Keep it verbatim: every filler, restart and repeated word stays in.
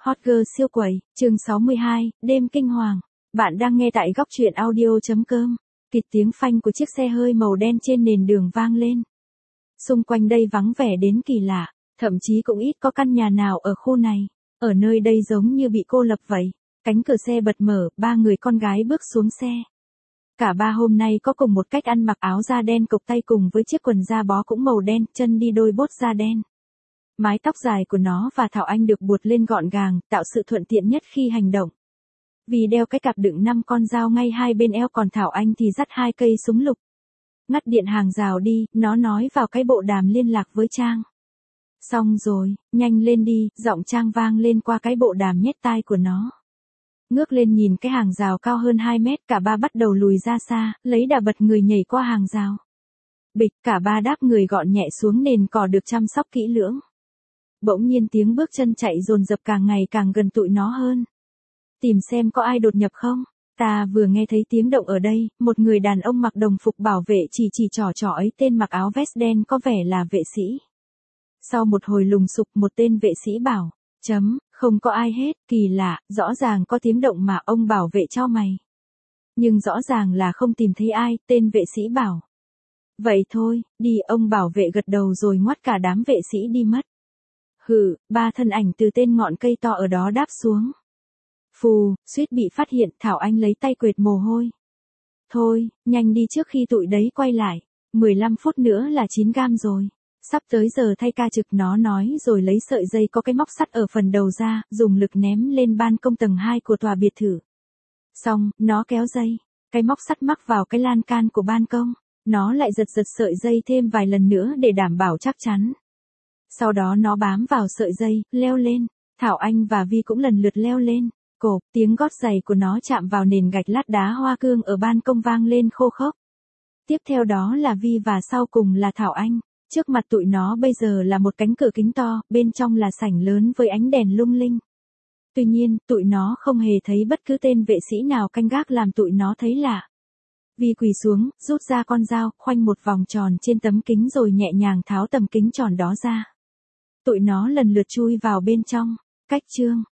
Hot Girl siêu quẩy, chương sáu mươi hai, đêm kinh hoàng. Bạn đang nghe tại góc truyện audio.com. Kịt tiếng phanh của chiếc xe hơi màu đen trên nền đường vang lên. Xung quanh đây vắng vẻ đến kỳ lạ, thậm chí cũng ít có căn nhà nào ở khu này. Ở nơi đây giống như bị cô lập vậy. Cánh cửa xe bật mở, ba người con gái bước xuống xe. Cả ba hôm nay có cùng một cách ăn, mặc áo da đen cộc tay cùng với chiếc quần da bó cũng màu đen, chân đi đôi bốt da đen. Mái tóc dài của nó và Thảo Anh được buộc lên gọn gàng, tạo sự thuận tiện nhất khi hành động. Vì đeo cái cặp đựng năm con dao ngay hai bên eo, còn Thảo Anh thì dắt hai cây súng lục. Ngắt điện hàng rào đi, nó nói vào cái bộ đàm liên lạc với Trang. Xong rồi, nhanh lên đi, giọng Trang vang lên qua cái bộ đàm nhét tai của nó. Ngước lên nhìn cái hàng rào cao hơn hai mét, cả ba bắt đầu lùi ra xa, lấy đà bật người nhảy qua hàng rào. Bịch, cả ba đáp người gọn nhẹ xuống nền cỏ được chăm sóc kỹ lưỡng. Bỗng nhiên tiếng bước chân chạy dồn dập càng ngày càng gần tụi nó hơn. Tìm xem có ai đột nhập không? Ta vừa nghe thấy tiếng động ở đây, một người đàn ông mặc đồng phục bảo vệ chỉ chỉ trỏ trỏ ấy, tên mặc áo vest đen có vẻ là vệ sĩ. Sau một hồi lùng sục, một tên vệ sĩ bảo, chấm, không có ai hết, kỳ lạ, rõ ràng có tiếng động mà. Ông bảo vệ chau mày. Nhưng rõ ràng là không tìm thấy ai, tên vệ sĩ bảo. Vậy thôi, đi. Ông bảo vệ gật đầu rồi ngoắt cả đám vệ sĩ đi mất. Hừ, ba thân ảnh từ tên ngọn cây to ở đó đáp xuống. Phù, suýt bị phát hiện. Thảo Anh lấy tay quệt mồ hôi. Thôi, nhanh đi trước khi tụi đấy quay lại. mười lăm phút nữa là chín gam rồi. Sắp tới giờ thay ca trực, nó nói rồi lấy sợi dây có cái móc sắt ở phần đầu ra, dùng lực ném lên ban công tầng hai của tòa biệt thự. Xong, nó kéo dây. Cái móc sắt mắc vào cái lan can của ban công. Nó lại giật giật sợi dây thêm vài lần nữa để đảm bảo chắc chắn. Sau đó nó bám vào sợi dây, leo lên. Thảo Anh và Vi cũng lần lượt leo lên. Cộp, tiếng gót giày của nó chạm vào nền gạch lát đá hoa cương ở ban công vang lên khô khốc. Tiếp theo đó là Vi và sau cùng là Thảo Anh. Trước mặt tụi nó bây giờ là một cánh cửa kính to, bên trong là sảnh lớn với ánh đèn lung linh. Tuy nhiên, tụi nó không hề thấy bất cứ tên vệ sĩ nào canh gác, làm tụi nó thấy lạ. Vi quỳ xuống, rút ra con dao, khoanh một vòng tròn trên tấm kính rồi nhẹ nhàng tháo tấm kính tròn đó ra. Tụi nó lần lượt chui vào bên trong. Cách chương